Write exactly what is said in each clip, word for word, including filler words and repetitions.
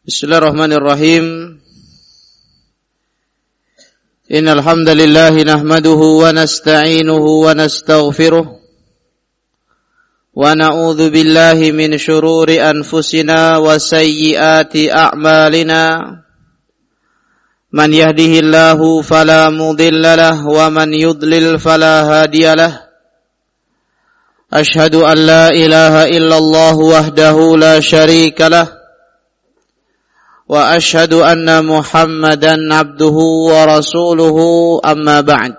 Bismillahirrahmanirrahim. Innal hamdalillah nahmaduhu wa nasta'inuhu wa nastaghfiruh wa na'udzu billahi min shururi anfusina wa sayyiati a'malina. Man yahdihillahu fala mudilla lahu wa man yudlil fala hadiyalah. Ashhadu an la ilaha illallah wahdahu la syarika lah. Wa ashhadu anna Muhammadan abduhu wa rasuluhu amma ba'd.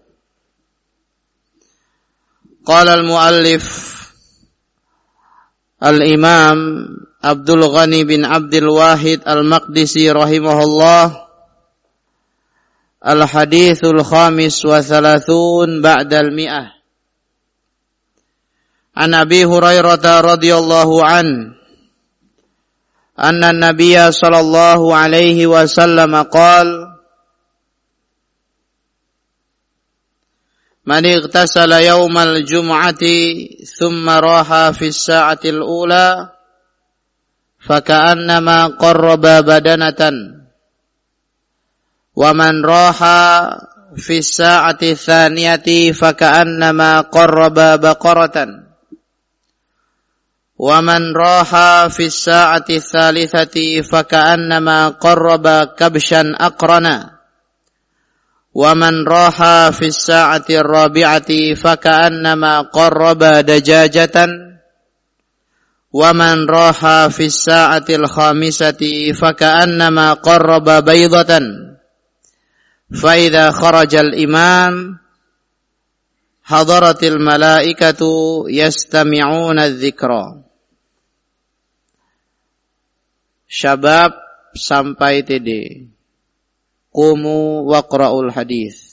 Qala al-muallif al-imam Abdul Ghani bin Abdul Wahid al-Maqdisi rahimahullah, al-hadithul khamis wa thalathun ba'dal mi'ah. An Abi Hurairah radhiyallahu anhu anna an-nabiyya sallallahu alaihi wasallam qala man ightasala yawmal jum'ati thumma raha fi as-sa'ati al-ula faka'annama qarraba badanatan wa man raha fi as-sa'ati ats-tsaniyati faka'annama qarraba baqaratan wa man raha fi as-sa'ati ats-tsalitsati faka'annama qarraba kabshan aqrana wa man raha fi as-sa'ati ar-rabi'ati faka'annama qarraba dajajatan wa man raha fi as-sa'ati al-khamisati faka'annama qarraba baydatan. Fa idza kharaja al-imam hadaratil malaikatu yastami'una adh-dhikra. Syabab sampai T D. Qumu waqra'ul hadis.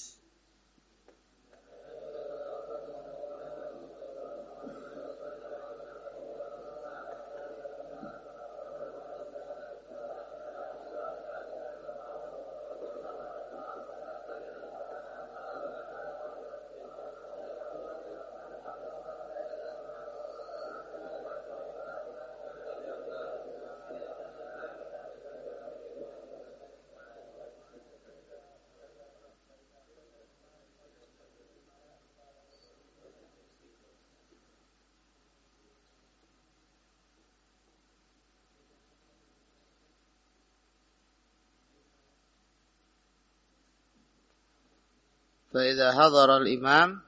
فإذا حضر الإمام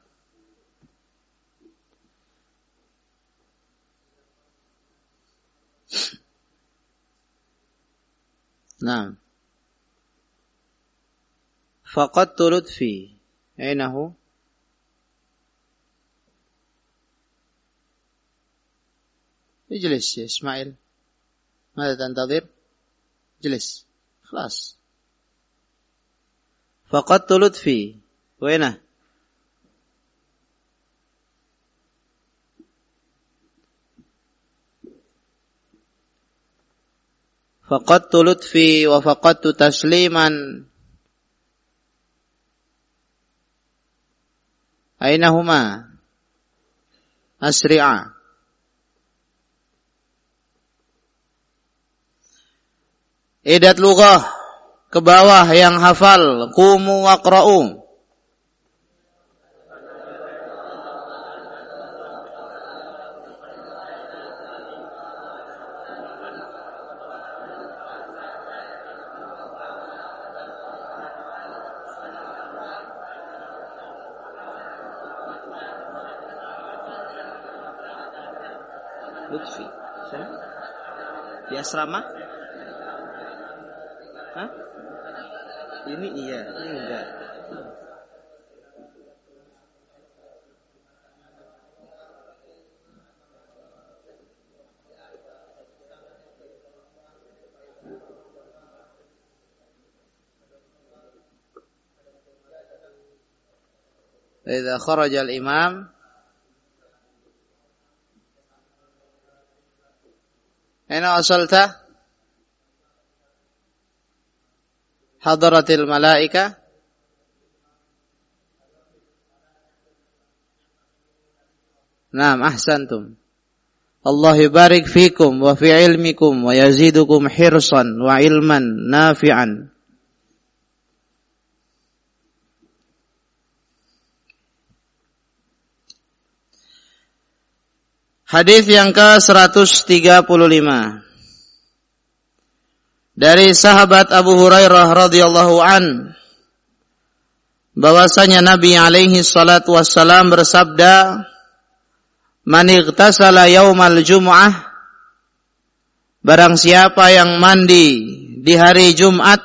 نعم فقدت لطفي أين هو؟ اجلس يا إسماعيل، ماذا تنتظر؟ اجلس خلاص. فقدت لطفي وينه؟ فقدت لطفي وفقدت تسليما أين هما؟ أسرعا. Idat lughah ke bawah yang hafal. Qumu waqra'u. Lutfi, di asrama? Hah? Ini iya, ini enggak. Idza kharaja al-imam aina wasalta? Hadaratil malaika. Naam, ahsantum. Allah yubarik fikum wa fi ilmikum wa yazidukum hirsan wa ilman nafi'an. Hadis yang ke seratus tiga puluh lima dari sahabat Abu Hurairah radhiyallahu an, bahwasanya Nabi alaihi salatu wassalam bersabda, "Man ightasala yaumal jum'ah," barang siapa yang mandi di hari Jumat,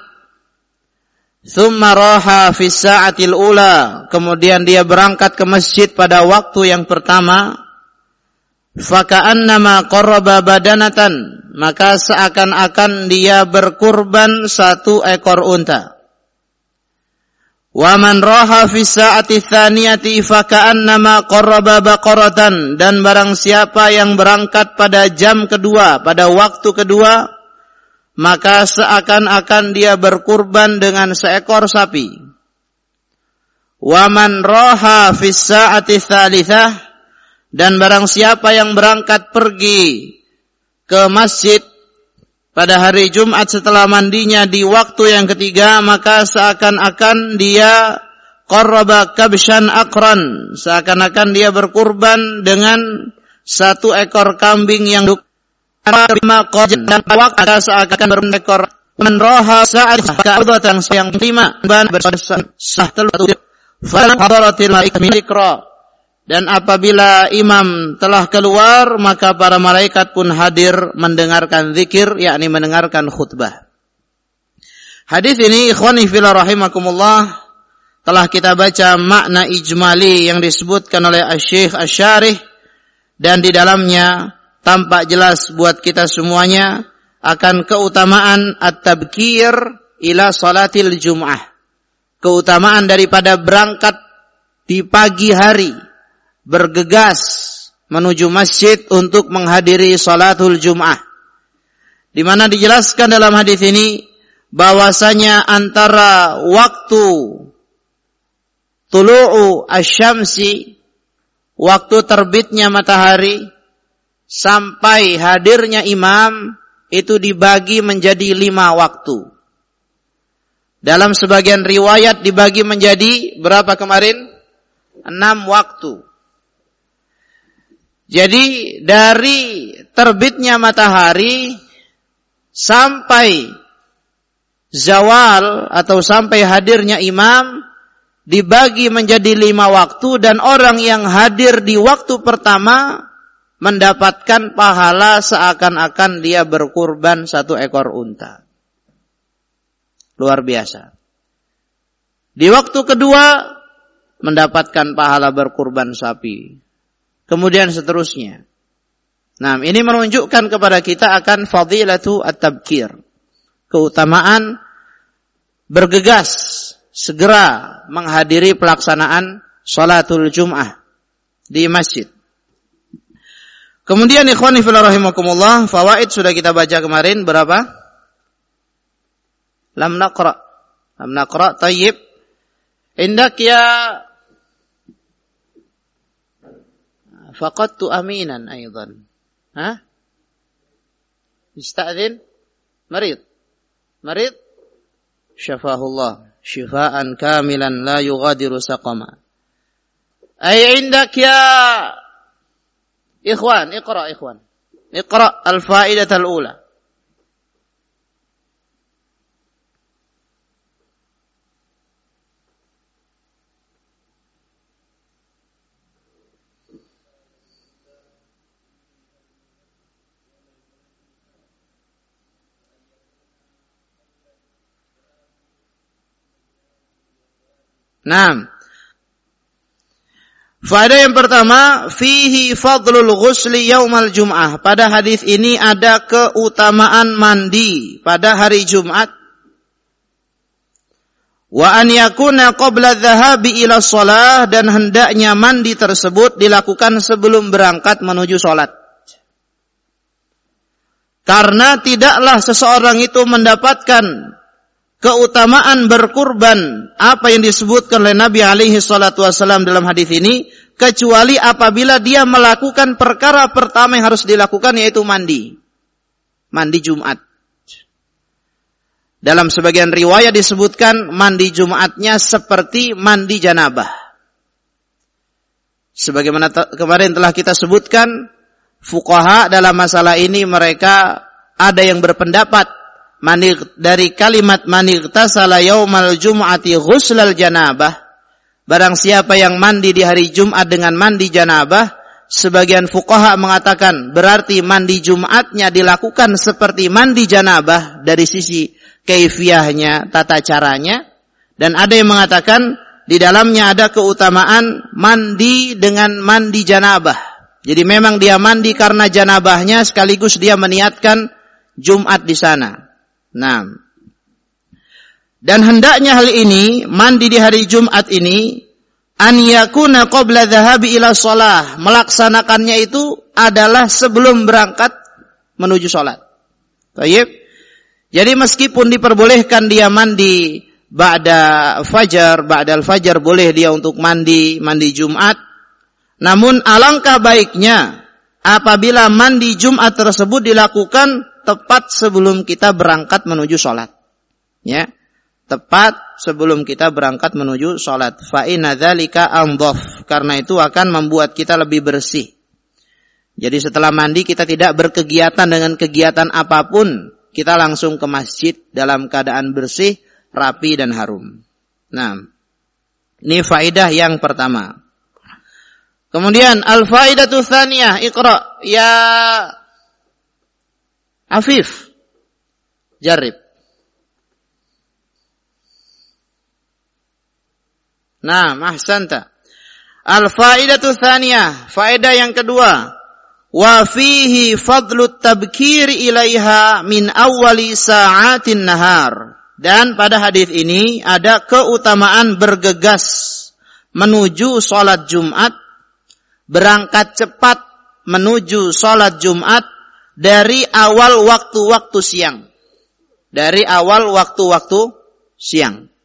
"tsumma raha fi sa'atil ula," kemudian dia berangkat ke masjid pada waktu yang pertama, "faka'annama qarraba badanatan," maka seakan-akan dia berkurban satu ekor unta. "Wa man raha fi sa'ati tsaniyati faka'annama qarraba baqaratan," dan barang siapa yang berangkat pada jam kedua, pada waktu kedua, maka seakan-akan dia berkurban dengan seekor sapi. "Wa man raha fi sa'ati tsalitsah," dan barang siapa yang berangkat pergi ke masjid pada hari Jumat setelah mandinya di waktu yang ketiga, maka seakan-akan dia qarraba kabshan aqran, seakan-akan dia berkurban dengan satu ekor kambing yang lima qajin dan waktu seakan berekor menroha saat keabatan yang lima ban bersah telut falan hadaratil ikra. Dan apabila imam telah keluar, maka para malaikat pun hadir mendengarkan zikir, yakni mendengarkan khutbah. Hadis ini ikhwani fillah rahimakumullah telah kita baca makna ijmali yang disebutkan oleh Asy-Syaikh Asy-Syarih, dan di dalamnya tampak jelas buat kita semuanya akan keutamaan at-tabkir ila salatil jum'ah. Keutamaan daripada berangkat di pagi hari, bergegas menuju masjid untuk menghadiri salatul Jum'ah. Di mana dijelaskan dalam hadis ini bahwasanya antara waktu tulu'u asy-syamsi, waktu terbitnya matahari, sampai hadirnya imam, itu dibagi menjadi lima waktu. Dalam sebagian riwayat dibagi menjadi berapa kemarin? Enam waktu. Jadi dari terbitnya matahari sampai zawal atau sampai hadirnya imam dibagi menjadi lima waktu, dan orang yang hadir di waktu pertama mendapatkan pahala seakan-akan dia berkurban satu ekor unta. Luar biasa. Di waktu kedua mendapatkan pahala berkurban sapi. Kemudian seterusnya. Nah, ini menunjukkan kepada kita akan fadilatu at-tabkir. Keutamaan bergegas, segera menghadiri pelaksanaan salatul Jum'ah di masjid. Kemudian ikhwani fillah rahimakumullah, fawaid sudah kita baca kemarin berapa? Lam naqra. Lam naqra, tayyib. Indak ya faqadtu aminan aidan. Ha? Ista'dzin? Marid. Marid? Syafahullah. Shifaan kamilan la yughadiru saqama. Ay indak ya ikhwan, iqra ikhwan. Iqra al-fa'idah al-ula. Naam. Faedah yang pertama, fihi fadlul ghusli yaumal jum'ah. Pada hadis ini ada keutamaan mandi pada hari Jumat. Wa an yakuna qabla dhahabi ila shalah, dan hendaknya mandi tersebut dilakukan sebelum berangkat menuju salat. Karena tidaklah seseorang itu mendapatkan keutamaan berkurban apa yang disebutkan oleh Nabi alaihi salatu wasallam dalam hadis ini, kecuali apabila dia melakukan perkara pertama yang harus dilakukan, yaitu mandi. Mandi Jumat. Dalam sebagian riwayat disebutkan mandi Jumatnya seperti mandi janabah. Sebagaimana te- kemarin telah kita sebutkan, fuqaha dalam masalah ini mereka ada yang berpendapat mani dari kalimat mani tasala yaumal jum'ati ghuslal janabah, barang siapa yang mandi di hari Jumat dengan mandi janabah, sebagian fuqaha mengatakan berarti mandi Jumatnya dilakukan seperti mandi janabah dari sisi kaifiyahnya, tata caranya. Dan ada yang mengatakan di dalamnya ada keutamaan mandi dengan mandi janabah. Jadi memang dia mandi karena janabahnya, sekaligus dia meniatkan Jumat di sana. Nah, dan hendaknya hal ini, mandi di hari Jumat ini, an yakuna qabla dhahabi ila shalah, melaksanakannya itu adalah sebelum berangkat menuju salat. Baik. Jadi meskipun diperbolehkan dia mandi ba'da fajar, ba'dal fajar boleh dia untuk mandi, mandi Jumat. Namun alangkah baiknya apabila mandi Jumat tersebut dilakukan tepat sebelum kita berangkat menuju salat. Ya. Tepat sebelum kita berangkat menuju salat. Fa inna dzalika andhaf, karena itu akan membuat kita lebih bersih. Jadi setelah mandi kita tidak berkegiatan dengan kegiatan apapun, kita langsung ke masjid dalam keadaan bersih, rapi dan harum. Nah, ini faedah yang pertama. Kemudian al-faidatu tsaniyah, iqra ya Afif. Jarib. Nah, ahsanta. Al-faidatu tsaniyah, faedah yang kedua. Wa fihi fadlut tabkir ilaiha min awwali sa'atin nahar. Dan pada hadis ini ada keutamaan bergegas menuju salat Jumat, berangkat cepat menuju salat Jumat dari awal waktu-waktu siang. Dari awal waktu-waktu siang.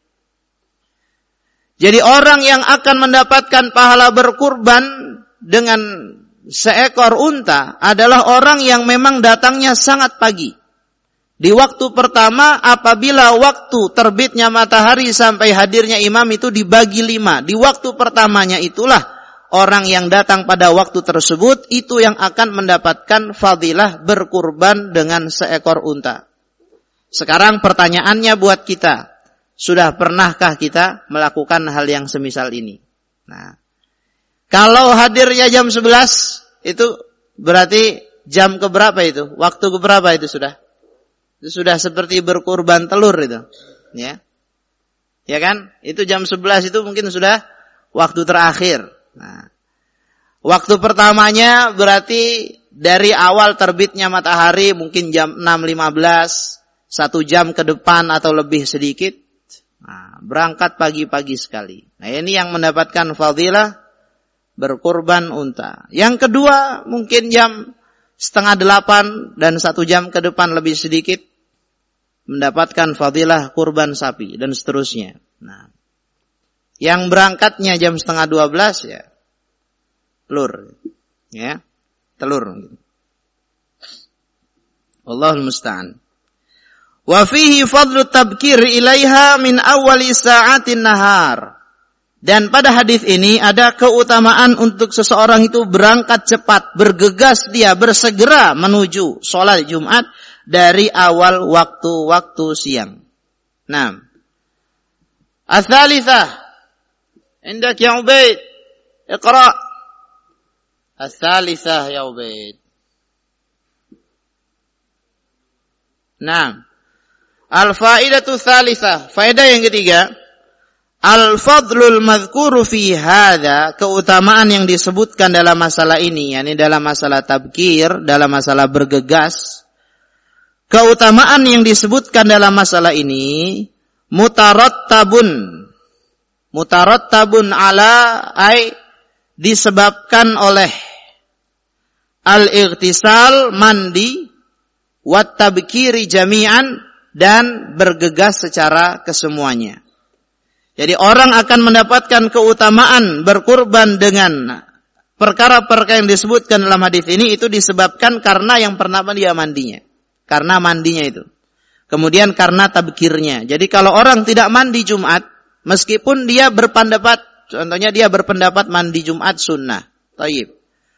Jadi orang yang akan mendapatkan pahala berkurban dengan seekor unta adalah orang yang memang datangnya sangat pagi. Di waktu pertama, apabila waktu terbitnya matahari sampai hadirnya imam itu dibagi lima. Di waktu pertamanya itulah orang yang datang pada waktu tersebut itu yang akan mendapatkan fadilah berkurban dengan seekor unta. Sekarang pertanyaannya buat kita, sudah pernahkah kita melakukan hal yang semisal ini? Nah, kalau hadirnya jam sebelas, itu berarti jam keberapa itu? Waktu keberapa itu sudah? Itu sudah seperti berkurban telur itu. Ya. Ya kan? Itu jam sebelas itu mungkin sudah waktu terakhir. Nah, waktu pertamanya berarti dari awal terbitnya matahari mungkin jam enam lima belas, satu jam ke depan atau lebih sedikit. Nah, berangkat pagi-pagi sekali. Nah, ini yang mendapatkan fadilah berkurban unta. Yang kedua mungkin jam setengah delapan dan satu jam ke depan lebih sedikit mendapatkan fadilah kurban sapi dan seterusnya. Nah, yang berangkatnya jam setengah dua belas ya telur, ya telur. Wallahul musta'an. Wa fihi fadlu tabkir ilaiha min awwali sa'atin nahar. Dan pada hadis ini ada keutamaan untuk seseorang itu berangkat cepat, bergegas dia, bersegera menuju sholat Jumat dari awal waktu-waktu siang. Nah, ats-tsalitsah, indak ya Ubaid, iqra. Ats-tsalitsah ya Ubaid. Nah, al-faidatu tsalitsah, faedah yang ketiga. Al-fadlul madhkuru fi hadza, keutamaan yang disebutkan dalam masalah ini, yakni dalam masalah tabkir, dalam masalah bergegas. Keutamaan yang disebutkan dalam masalah ini mutarattabun. Mutarattabun ala ay disebabkan oleh al-ightisal mandi wat tabkiri jami'an dan bergegas secara kesemuanya. Jadi orang akan mendapatkan keutamaan berkurban dengan perkara-perkara yang disebutkan dalam hadis ini itu disebabkan karena yang pertama dia mandinya. Karena mandinya itu. Kemudian karena tabkirnya. Jadi kalau orang tidak mandi Jumat, meskipun dia berpendapat, contohnya dia berpendapat mandi Jumat sunnah. Taib.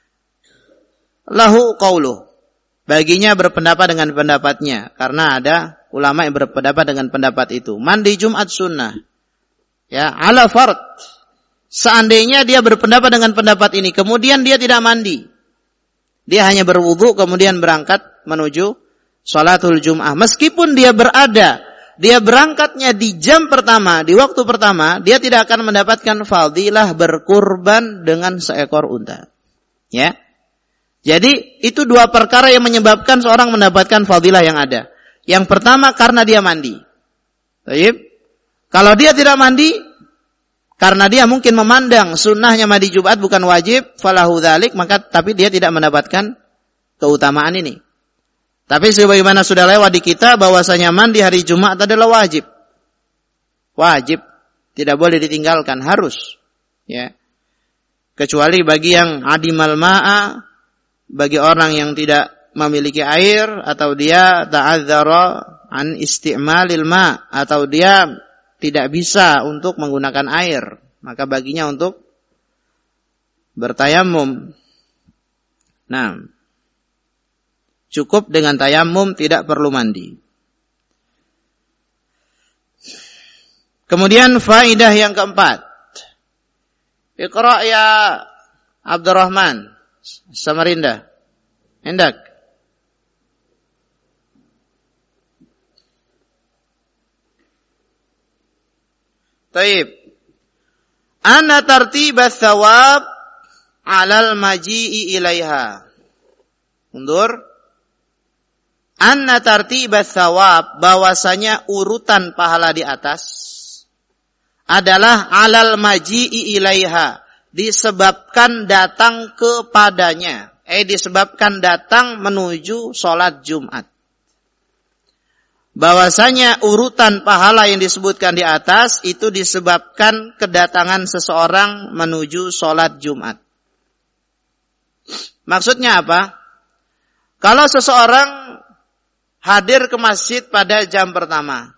Lahu qauluh. Baginya berpendapat dengan pendapatnya. Karena ada ulama yang berpendapat dengan pendapat itu. Mandi Jumat sunnah. Ya, ala fard. Seandainya dia berpendapat dengan pendapat ini, kemudian dia tidak mandi. Dia hanya berwudu, kemudian berangkat menuju sholatul Jum'ah. Meskipun dia berada, dia berangkatnya di jam pertama, di waktu pertama, dia tidak akan mendapatkan fadilah berkurban dengan seekor unta. Ya. Jadi, itu dua perkara yang menyebabkan seorang mendapatkan fadilah yang ada. Yang pertama, karena dia mandi. Baik. Kalau dia tidak mandi, karena dia mungkin memandang sunnahnya mandi Jumat bukan wajib, falahu dzalik, maka tapi dia tidak mendapatkan keutamaan ini. Tapi sebagaimana sudah lewat di kita bahwasanya mandi hari Jumat adalah wajib. Wajib, tidak boleh ditinggalkan, harus. Ya. Kecuali bagi yang adimal ma'a, bagi orang yang tidak memiliki air, atau dia ta'adzara an isti'malil ma', atau dia tidak bisa untuk menggunakan air, maka baginya untuk bertayamum. Nah, cukup dengan tayamum, tidak perlu mandi. Kemudian faidah yang keempat. Iqra ya Abdurrahman Samarinda. Hendak. Taib. Anna tartibas thawab alal maji'i ilaiha. Mundur. Anna tartibas thawab, bahwasanya urutan pahala di atas adalah alal maji'i ilaiha, disebabkan datang kepadanya. Eh disebabkan datang menuju sholat Jumat. Bahwasanya urutan pahala yang disebutkan di atas itu disebabkan kedatangan seseorang menuju sholat Jumat. Maksudnya apa? Kalau seseorang hadir ke masjid pada jam pertama,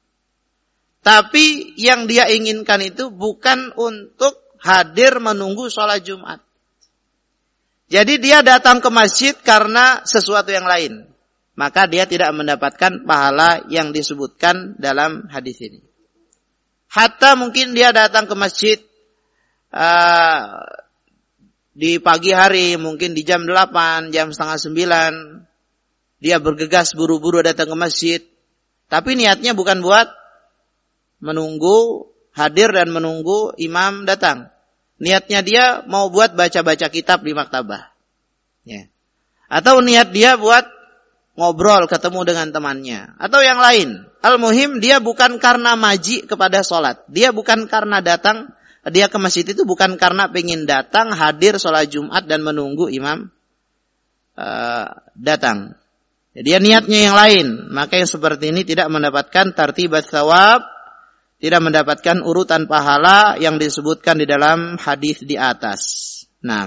tapi yang dia inginkan itu bukan untuk hadir menunggu sholat Jumat. Jadi dia datang ke masjid karena sesuatu yang lain. Maka dia tidak mendapatkan pahala yang disebutkan dalam hadis ini. Hatta mungkin dia datang ke masjid uh, di pagi hari, mungkin di jam delapan, jam setengah sembilan. Dia bergegas buru-buru datang ke masjid. Tapi niatnya bukan buat menunggu, hadir dan menunggu imam datang. Niatnya dia mau buat baca-baca kitab di maktabah. Ya. Atau niat dia buat ngobrol, ketemu dengan temannya. Atau yang lain. Al-muhim, dia bukan karena maji kepada sholat. Dia bukan karena datang, dia ke masjid itu bukan karena pengen datang, hadir sholat Jumat dan menunggu imam uh, datang. Jadi dia niatnya yang lain. Maka yang seperti ini tidak mendapatkan tartibat thawab, tidak mendapatkan urutan pahala yang disebutkan di dalam hadis di atas. Nah.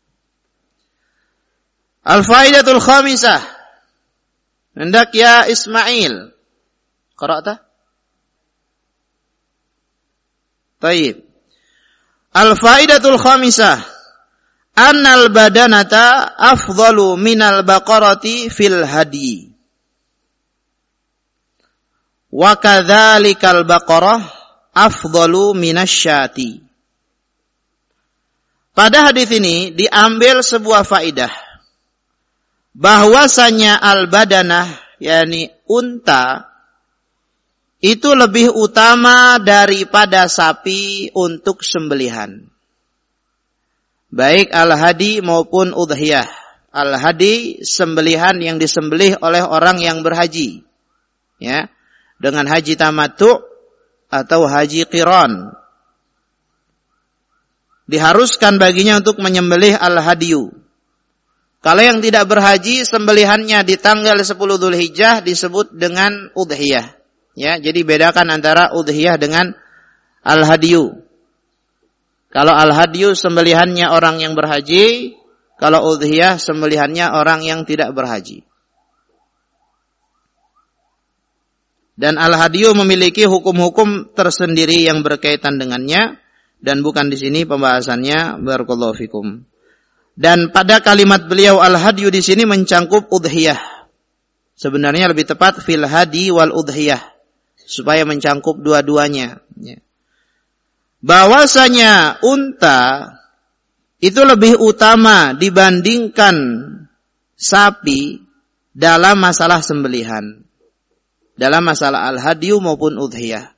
Al-faidatul khamisah. Hendak ya Ismail. Qara'ta? Taib. Al-faidatul khamisah. Annal badanata afdalu minal baqarati fil hadi. Wa kadzalikal baqarah afdalu minasyati. Pada hadis ini diambil sebuah faidah. Bahwasanya al-badanah, yakni unta, itu lebih utama daripada sapi untuk sembelihan. Baik al-hadi maupun udhiyah. Al-hadi, sembelihan yang disembelih oleh orang yang berhaji. Ya, dengan haji tamattu atau haji qiran. Diharuskan baginya untuk menyembelih al-hadiyu. Kalau yang tidak berhaji, sembelihannya di tanggal sepuluh Dzulhijjah disebut dengan udhiyah. Ya, jadi bedakan antara udhiyah dengan al-hadyu. Kalau al-hadyu sembelihannya orang yang berhaji, kalau udhiyah sembelihannya orang yang tidak berhaji. Dan al-hadyu memiliki hukum-hukum tersendiri yang berkaitan dengannya, dan bukan di sini pembahasannya. Barakallahu fikum. Dan pada kalimat beliau al-hadyu di sini mencangkup udhiyah. Sebenarnya lebih tepat fil hadi wal udhiyah, supaya mencangkup dua-duanya. Bahwasanya unta itu lebih utama dibandingkan sapi dalam masalah sembelihan, dalam masalah al-hadyu maupun udhiyah.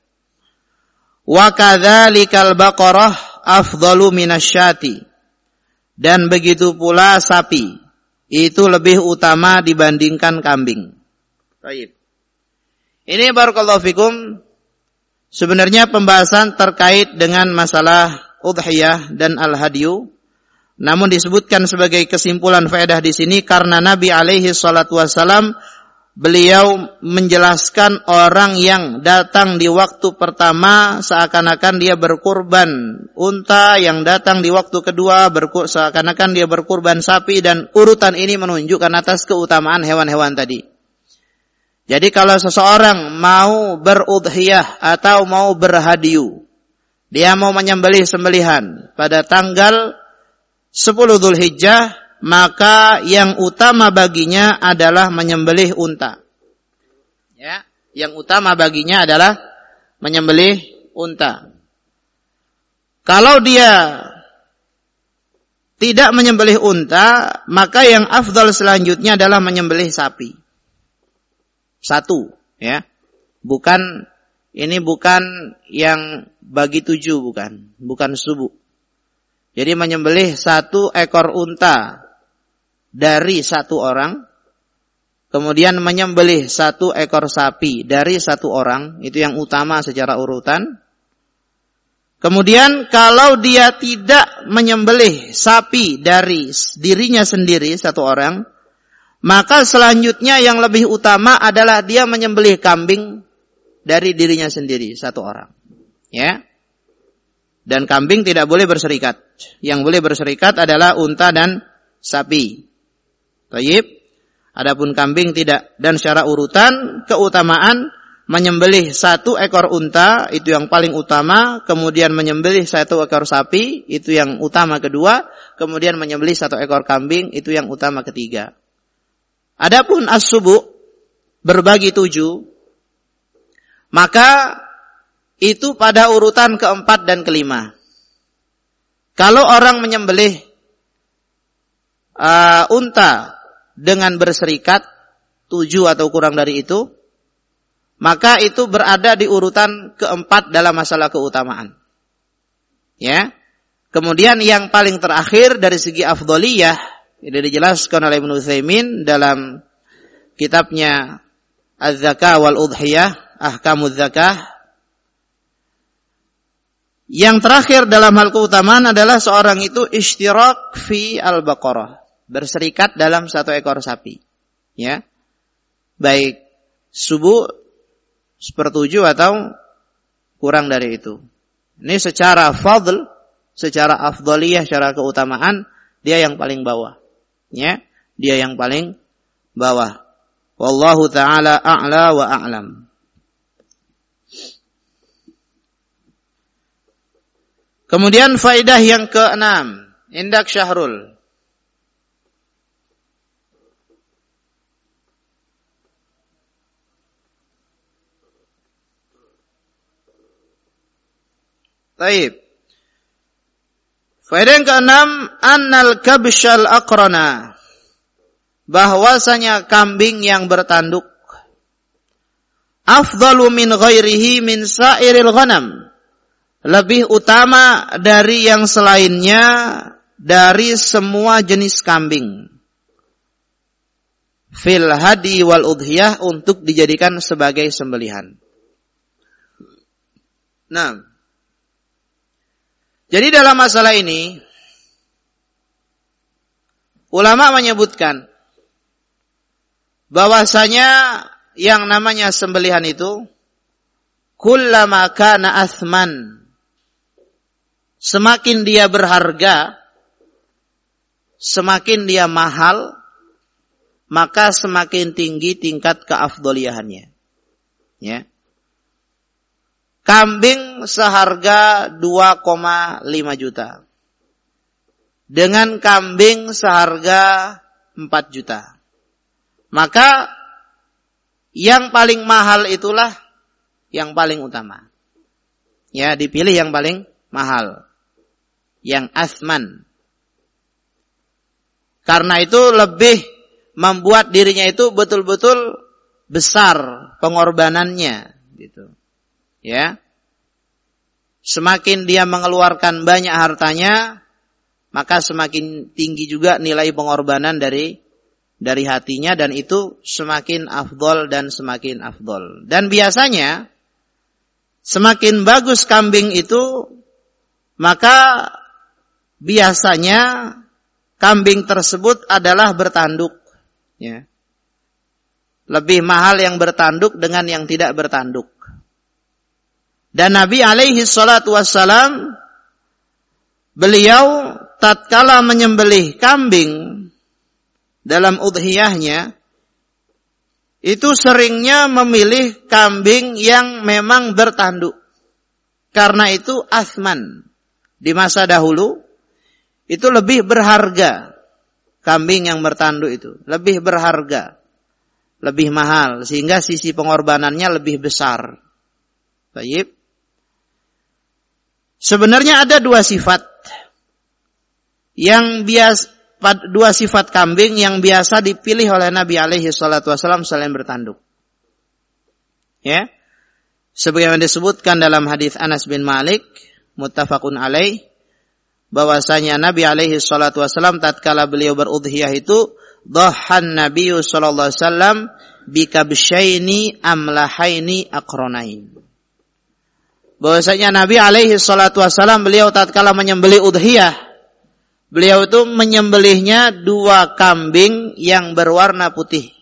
Wa kadzalikal baqarah afdalu minasyati. Dan begitu pula sapi itu lebih utama dibandingkan kambing. Baik. Ini barakallahu fikum, sebenarnya pembahasan terkait dengan masalah udhiyah dan al-hadyu, namun disebutkan sebagai kesimpulan faedah di sini karena Nabi alaihi salatu wasalam beliau menjelaskan orang yang datang di waktu pertama seakan-akan dia berkurban unta, yang datang di waktu kedua berkur, seakan-akan dia berkurban sapi, dan urutan ini menunjukkan atas keutamaan hewan-hewan tadi. Jadi kalau seseorang mau berudhiyah atau mau berhadiyu, dia mau menyembelih sembelihan pada tanggal sepuluh Dzulhijjah, maka yang utama baginya adalah menyembelih unta. Ya, yang utama baginya adalah menyembelih unta. Kalau dia tidak menyembelih unta, maka yang afdal selanjutnya adalah menyembelih sapi. Satu, ya. Bukan, ini bukan yang bagi tujuh, bukan. Bukan subuh. Jadi menyembelih satu ekor unta dari satu orang, kemudian menyembelih satu ekor sapi dari satu orang, itu yang utama secara urutan. Kemudian kalau dia tidak menyembelih sapi dari dirinya sendiri satu orang, maka selanjutnya yang lebih utama adalah dia menyembelih kambing dari dirinya sendiri satu orang. Ya. Dan kambing tidak boleh berserikat. Yang boleh berserikat adalah unta dan sapi. Baik. Adapun kambing tidak. Dan secara urutan keutamaan menyembelih satu ekor unta itu yang paling utama, kemudian menyembelih satu ekor sapi itu yang utama kedua, kemudian menyembelih satu ekor kambing itu yang utama ketiga. Adapun as-subu berbagi tujuh, maka itu pada urutan keempat dan kelima. Kalau orang menyembelih uh, unta dengan berserikat tujuh atau kurang dari itu, maka itu berada di urutan keempat dalam masalah keutamaan. Ya. Kemudian yang paling terakhir dari segi afdhaliyah, ini dijelaskan oleh Ibnu Utsaimin dalam kitabnya Az-Zakah wal Udhiyah, Ahkamuz Zakah. Yang terakhir dalam hal keutamaan adalah seorang itu ishtirak fi al-baqarah, berserikat dalam satu ekor sapi. Ya. Baik subuh sepertujuh atau kurang dari itu. Ini secara fadl, secara afdhaliyah, secara keutamaan, dia yang paling bawah. Ya, dia yang paling bawah. Wallahu ta'ala a'la wa a'lam. Kemudian faedah yang keenam, Indak Syahrul. Taib. Faedah yang keenam, annal kabsyal aqrana, bahwasanya kambing yang bertanduk afdalu min ghairihi min sairil ghanam, lebih utama dari yang selainnya dari semua jenis kambing. Fil hadi wal udhiyah, untuk dijadikan sebagai sembelihan. Nah, jadi dalam masalah ini ulama menyebutkan bahwasanya yang namanya sembelihan itu kullama kana athman, semakin dia berharga, semakin dia mahal, maka semakin tinggi tingkat keafdoliyahannya. Ya. Kambing seharga dua koma lima juta dengan kambing seharga empat juta. Maka yang paling mahal itulah yang paling utama. Ya, dipilih yang paling mahal. Yang asman. Karena itu lebih membuat dirinya itu betul-betul besar pengorbanannya, gitu. Ya. Semakin dia mengeluarkan banyak hartanya, maka semakin tinggi juga nilai pengorbanan dari dari hatinya, dan itu semakin afdol dan semakin afdol. Dan biasanya semakin bagus kambing itu, maka biasanya kambing tersebut adalah bertanduk, ya. Lebih mahal yang bertanduk dengan yang tidak bertanduk. Dan Nabi alaihi salatu wassalam, beliau tatkala menyembelih kambing dalam udhiyahnya, itu seringnya memilih kambing yang memang bertanduk. Karena itu asman. Di masa dahulu, itu lebih berharga. Kambing yang bertanduk itu lebih berharga, lebih mahal, sehingga sisi pengorbanannya lebih besar. Baik. Sebenarnya ada dua sifat yang biasa, dua sifat kambing yang biasa dipilih oleh Nabi alaihi salatu wasallam selain bertanduk. Ya. Sebagaimana disebutkan dalam hadis Anas bin Malik, muttafaqun alaih, bahwasanya Nabi alaihi salatu wasallam tatkala beliau berudhiyah itu, dhahan Nabi sallallahu alaihi wasallam bikabsyaini amlahaini aqranain. Bahwasanya Nabi alaihi salatu wasallam beliau tatkala menyembelih udhiyah, beliau itu menyembelihnya dua kambing yang berwarna putih.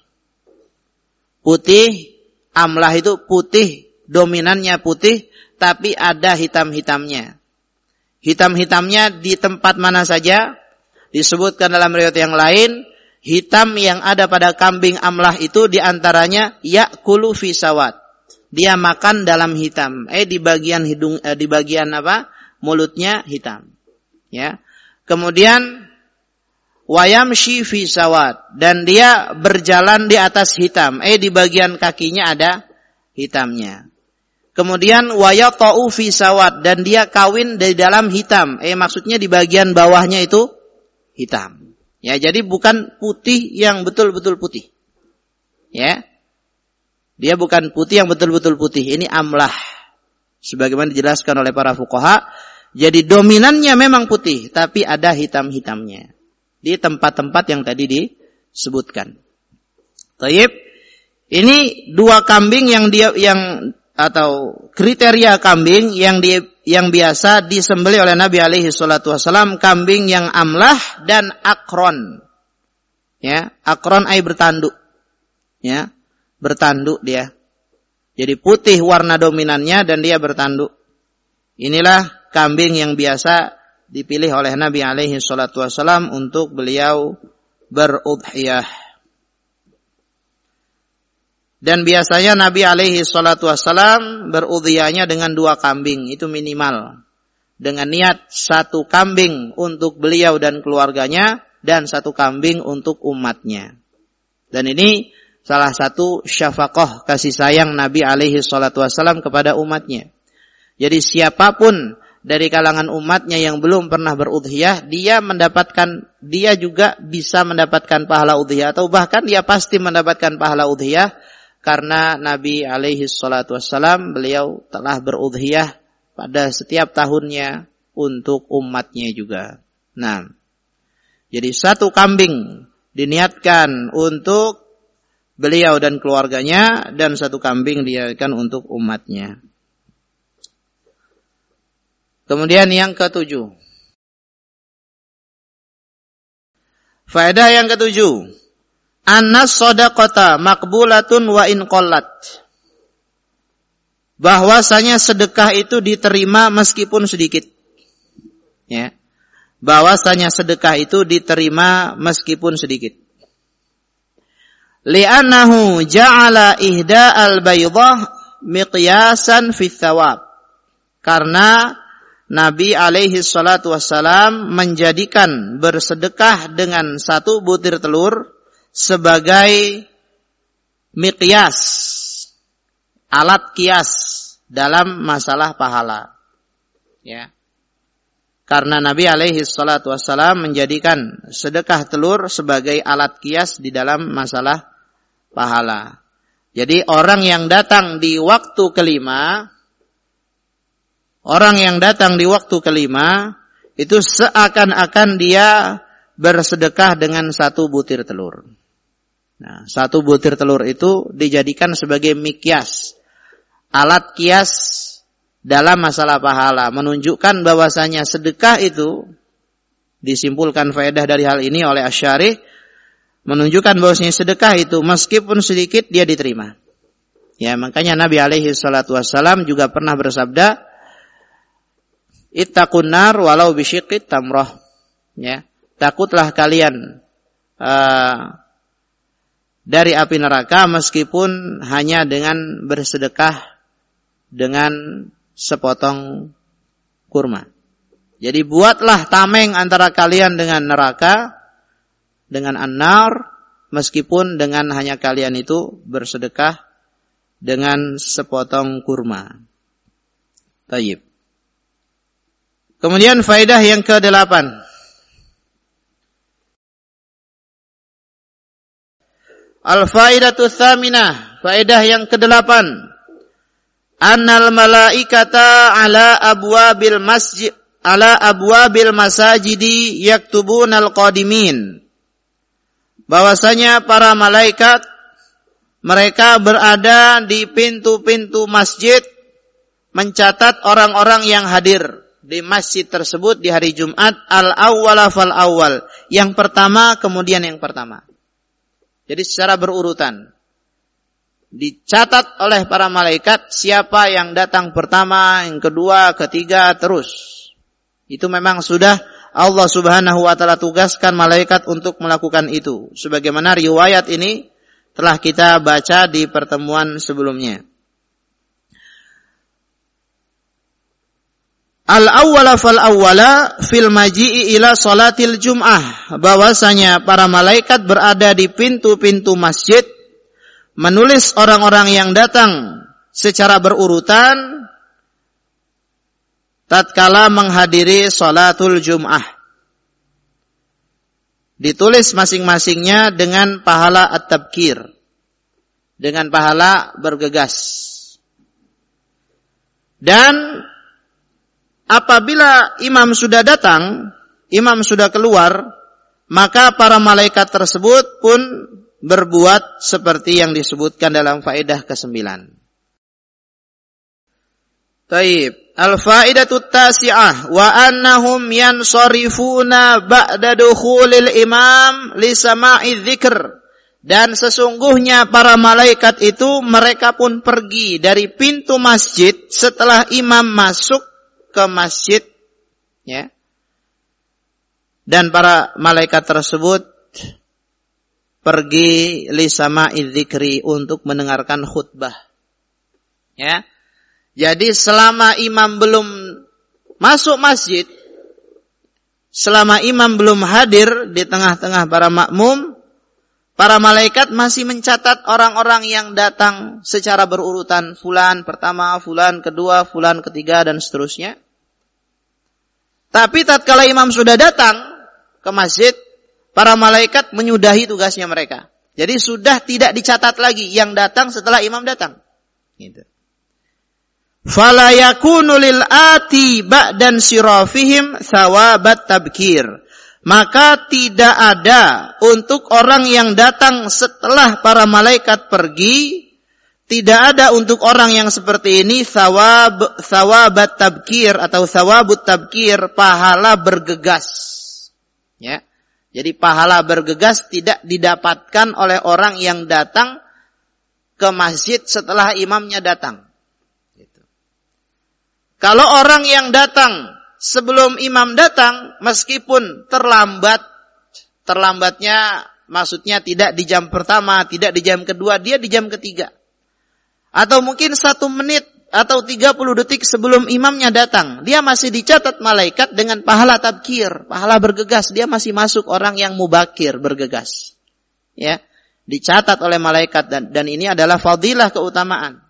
Putih, amlah itu putih, dominannya putih, tapi ada hitam-hitamnya. Hitam-hitamnya di tempat mana saja, disebutkan dalam riwayat yang lain, hitam yang ada pada kambing amlah itu diantaranya ya'kulu fi sawat. Dia makan dalam hitam, eh di bagian hidung, eh, di bagian apa? Mulutnya hitam. Ya. Kemudian wayamshi fi sawat, dan dia berjalan di atas hitam, eh di bagian kakinya ada hitamnya. Kemudian wayata'u fi sawat, dan dia kawin di dalam hitam, eh maksudnya di bagian bawahnya itu hitam. Ya, jadi bukan putih yang betul-betul putih. Ya. Dia bukan putih yang betul-betul putih, ini amlah. Sebagaimana dijelaskan oleh para fuqaha, jadi dominannya memang putih, tapi ada hitam-hitamnya di tempat-tempat yang tadi disebutkan. Taib. Ini dua kambing yang dia yang atau kriteria kambing yang di, yang biasa disembelih oleh Nabi alaihi salatu wasallam, kambing yang amlah dan akron. Ya, akron ay bertanduk. Ya, bertanduk dia. Jadi putih warna dominannya dan dia bertanduk. Inilah kambing yang biasa dipilih oleh Nabi alaihi salatu wasallam untuk beliau berudhiyah. Dan biasanya Nabi alaihi salatu wasallam berudhiyahnya dengan dua kambing, itu minimal. Dengan niat satu kambing untuk beliau dan keluarganya, dan satu kambing untuk umatnya. Dan ini salah satu syafaqah, kasih sayang Nabi alaihi salatu wasallam kepada umatnya. Jadi siapapun dari kalangan umatnya yang belum pernah berudhiyah, dia mendapatkan, dia juga bisa mendapatkan pahala udhiyah, atau bahkan dia pasti mendapatkan pahala udhiyah, karena Nabi alaihi salatu wassalam beliau telah berudhiyah pada setiap tahunnya untuk umatnya juga. Nah, jadi satu kambing diniatkan untuk beliau dan keluarganya, dan satu kambing diniatkan untuk umatnya. Kemudian yang ketujuh, Faedah yang ketujuh, annas shadaqata maqbulatun wa in qallat. Bahwasanya sedekah itu diterima meskipun sedikit. Ya. Bahwasanya sedekah itu diterima meskipun sedikit. Li'annahu ja'ala ihda'al baydah miqyasan fi thawab. Karena Nabi alaihi salatu wassalam menjadikan bersedekah dengan satu butir telur sebagai miqyas, alat kias dalam masalah pahala. Ya. Karena Nabi alaihi salatu wassalam menjadikan sedekah telur sebagai alat kias di dalam masalah pahala. Jadi orang yang datang di waktu kelima, orang yang datang di waktu kelima, itu seakan-akan dia bersedekah dengan satu butir telur. Nah, satu butir telur itu dijadikan sebagai mikyas, alat kias dalam masalah pahala. Menunjukkan bahwasanya sedekah itu, disimpulkan faedah dari hal ini oleh Asy-Syarih, menunjukkan bahwasanya sedekah itu meskipun sedikit dia diterima. Ya, makanya Nabi alaihi salatu wassalam juga pernah bersabda, ittaqun nar walau bisyiqqit tamrah. Ya, takutlah kalian uh, dari api neraka meskipun hanya dengan bersedekah dengan sepotong kurma. Jadi buatlah tameng antara kalian dengan neraka, dengan an-nar, meskipun dengan hanya kalian itu bersedekah dengan sepotong kurma. Tayyib. Kemudian faedah yang kedelapan. Al-faidatu tsaminah, faedah yang kedelapan. Annal malaikata ala abwabil masjid ala abwabil masajidi yaktubunal qadimin. Bahwasanya para malaikat mereka berada di pintu-pintu masjid mencatat orang-orang yang hadir di masjid tersebut di hari Jumat, al-awwala fal awwal, yang pertama kemudian yang pertama. Jadi secara berurutan dicatat oleh para malaikat siapa yang datang pertama, yang kedua, ketiga, terus. Itu memang sudah Allah Subhanahu wa taala tugaskan malaikat untuk melakukan itu. Sebagaimana riwayat ini telah kita baca di pertemuan sebelumnya. Al-awwala fal awwala fil maji'i ila salatil jum'ah. Bahwasanya para malaikat berada di pintu-pintu masjid menulis orang-orang yang datang secara berurutan tatkala menghadiri salatul jum'ah. Ditulis masing-masingnya dengan pahala at-tabkir, dengan pahala bergegas. Dan apabila imam sudah datang, imam sudah keluar, maka para malaikat tersebut pun berbuat seperti yang disebutkan dalam faedah kesembilan. Taib. Al-faidatu tasi'ah wa annahum yansarifuna ba'da dukhulil imam li sama'i dzikr. Dan sesungguhnya para malaikat itu mereka pun pergi dari pintu masjid setelah imam masuk ke masjid, ya. Dan para malaikat tersebut pergi li sama'i dzikri untuk mendengarkan khutbah. Ya. Jadi selama imam belum masuk masjid, selama imam belum hadir di tengah-tengah para makmum, para malaikat masih mencatat orang-orang yang datang secara berurutan. Fulan pertama, fulan kedua, fulan ketiga, dan seterusnya. Tapi tatkala imam sudah datang ke masjid, para malaikat menyudahi tugasnya mereka. Jadi sudah tidak dicatat lagi yang datang setelah imam datang. Gitu. Fala yakunu lil ati ba'dan sirafihim thawabat tabkir. Maka tidak ada untuk orang yang datang setelah para malaikat pergi, tidak ada untuk orang yang seperti ini thawab thawabat tabkir atau thawabut tabkir, pahala bergegas. Ya. Jadi pahala bergegas tidak didapatkan oleh orang yang datang ke masjid setelah imamnya datang. Gitu. Kalau orang yang datang sebelum imam datang, meskipun terlambat, terlambatnya maksudnya tidak di jam pertama, tidak di jam kedua, dia di jam ketiga. Atau mungkin satu menit atau tiga puluh detik sebelum imamnya datang, dia masih dicatat malaikat dengan pahala tabkir, pahala bergegas. Dia masih masuk orang yang mubakir, bergegas. Ya, dicatat oleh malaikat dan, dan ini adalah fadilah, keutamaan.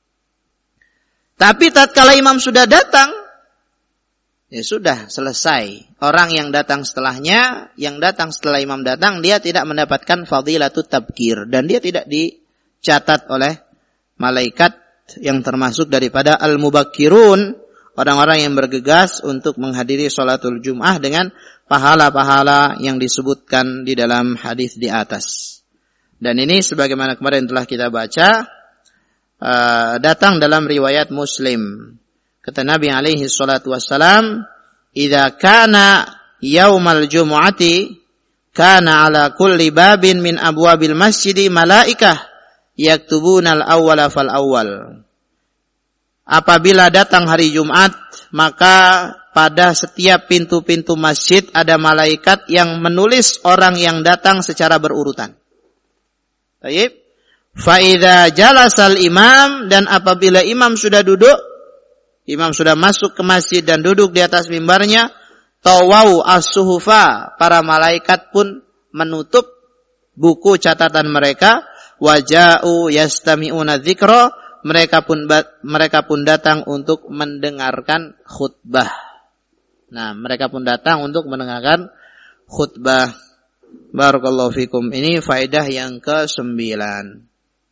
Tapi tatkala imam sudah datang, ya sudah selesai. Orang yang datang setelahnya, yang datang setelah imam datang, dia tidak mendapatkan fadilatut tabkir dan dia tidak dicatat oleh malaikat yang termasuk daripada al-mubakkirun, orang-orang yang bergegas untuk menghadiri sholatul Jum'ah dengan pahala-pahala yang disebutkan di dalam hadis di atas. Dan ini sebagaimana kemarin telah kita baca, uh, datang dalam riwayat Muslim. Kata Nabi alaihi salatu wassalam, "Idza kana yaumal jumu'ati kana ala kulli babin min abwabil masjidi malaikah yaktubunal awwala fal awwal." Apabila datang hari Jumat, maka pada setiap pintu-pintu masjid ada malaikat yang menulis orang yang datang secara berurutan. Baik. Fa idza jalasal imam, dan apabila imam sudah duduk, imam sudah masuk ke masjid dan duduk di atas mimbarnya, tawau as-suhufa, para malaikat pun menutup buku catatan mereka. Waja'u yastami'una dzikra, mereka pun mereka pun datang untuk mendengarkan khutbah. Nah, mereka pun datang untuk mendengarkan khutbah. Barakallahu fikum. Ini faedah yang kesembilan.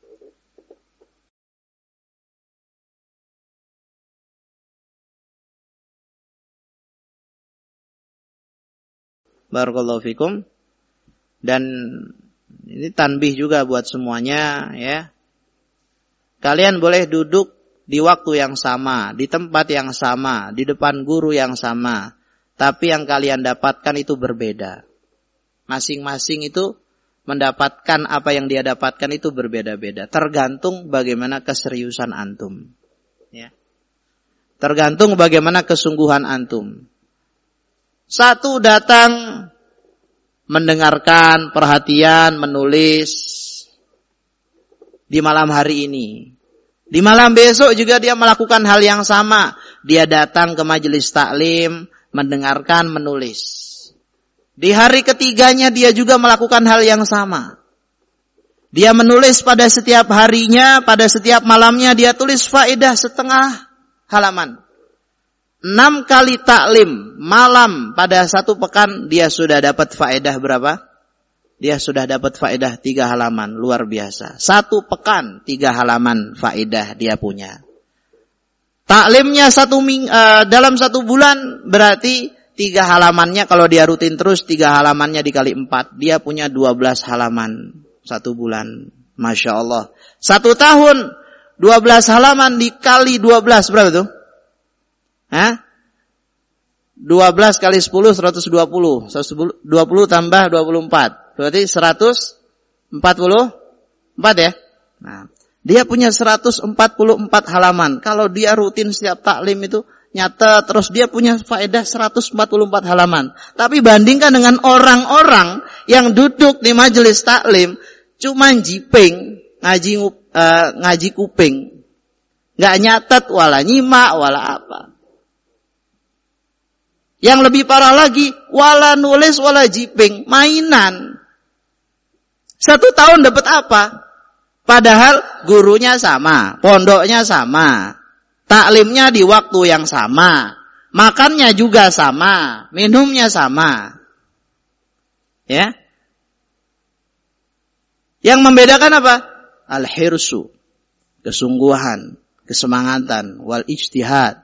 Barakallahu fikum. Dan ini tanbih juga buat semuanya, ya. Kalian boleh duduk di waktu yang sama, di tempat yang sama, di depan guru yang sama, tapi yang kalian dapatkan itu berbeda. Masing-masing itu mendapatkan apa yang dia dapatkan itu berbeda-beda, tergantung bagaimana keseriusan antum, ya. Tergantung bagaimana kesungguhan antum. Satu datang mendengarkan, perhatian, menulis di malam hari ini. Di malam besok juga dia melakukan hal yang sama. Dia datang ke majelis taklim, mendengarkan, menulis. Di hari ketiganya dia juga melakukan hal yang sama. Dia menulis pada setiap harinya, pada setiap malamnya dia tulis faedah setengah halaman. Enam kali taklim malam pada satu pekan, dia sudah dapat faedah berapa? Dia sudah dapat faedah tiga halaman, luar biasa. Satu pekan tiga halaman faedah dia punya. Taklimnya satu ming, uh, dalam satu bulan berarti tiga halamannya, kalau dia rutin terus tiga halamannya dikali empat, dia punya dua belas halaman satu bulan. Masya Allah. Satu tahun dua belas halaman dikali dua belas berapa tuh? Hah? dua belas kali sepuluh, seratus dua puluh. seratus dua puluh tambah dua puluh empat. Berarti seratus empat puluh empat ya. Nah, dia punya seratus empat puluh empat halaman. Kalau dia rutin setiap taklim itu nyata, terus dia punya faedah seratus empat puluh empat halaman. Tapi bandingkan dengan orang-orang yang duduk di majelis taklim cuman jiping, ngaji uh, ngaji kuping. Enggak nyatet wala nyimak wala apa. Yang lebih parah lagi, wala nulis wala jiping, mainan. Satu tahun dapat apa? Padahal gurunya sama, pondoknya sama, taklimnya di waktu yang sama, makannya juga sama, minumnya sama. Ya. Yang membedakan apa? Al-hirsu, kesungguhan, kesemangatan, wal ijtihad.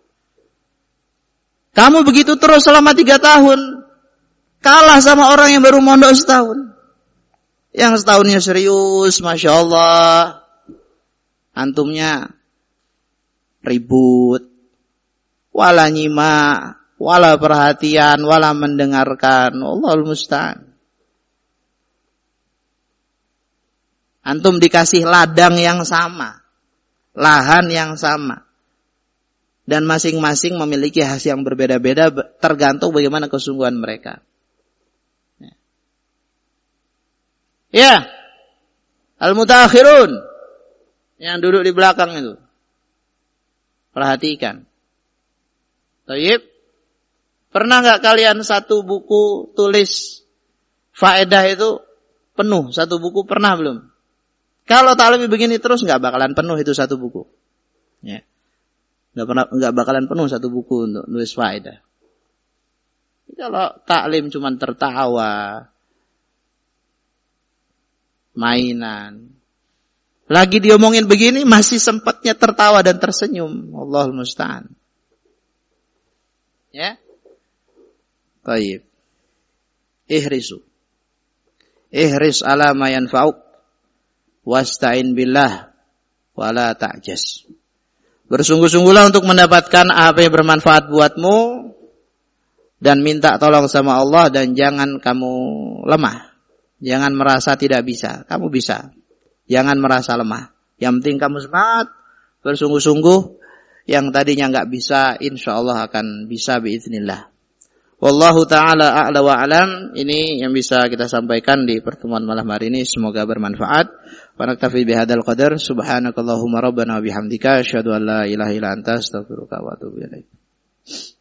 Kamu begitu terus selama tiga tahun, kalah sama orang yang baru mondok setahun. Yang setahunnya serius, Masya Allah. Antumnya ribut, wala nyimak, wala perhatian, wala mendengarkan. Allahul musta'an. Antum dikasih ladang yang sama, lahan yang sama, dan masing-masing memiliki hasil yang berbeda-beda tergantung bagaimana kesungguhan mereka. Ya, al-mutaakhirun yang duduk di belakang itu, perhatikan. Tayyib, pernah nggak kalian satu buku tulis faedah itu penuh satu buku, pernah belum? Kalau taklim begini terus nggak bakalan penuh itu satu buku. Ya. Nggak pernah nggak bakalan penuh satu buku untuk nulis faedah. Kalau taklim cuma tertawa, mainan, lagi diomongin begini masih sempatnya tertawa dan tersenyum. Allahul musta'an. Ya. Baik. Ihrisu. Ihris ala ma yanfa'uk. Wasta'in billah wala ta'jas. Bersungguh-sungguhlah untuk mendapatkan apa yang bermanfaat buatmu dan minta tolong sama Allah, dan jangan kamu lemah. Jangan merasa tidak bisa. Kamu bisa. Jangan merasa lemah. Yang penting kamu semangat, bersungguh-sungguh. Yang tadinya enggak bisa, insyaallah akan bisa biiznillah. Wallahu ta'ala a'la wa alam. Ini yang bisa kita sampaikan di pertemuan malam hari ini. Semoga bermanfaat. Wa naktafi bihadzal qadar. Subhanakallahumma rabbana wa bihamdika asyhadu an la ilaha illa anta astaghfiruka wa atubu ilaik.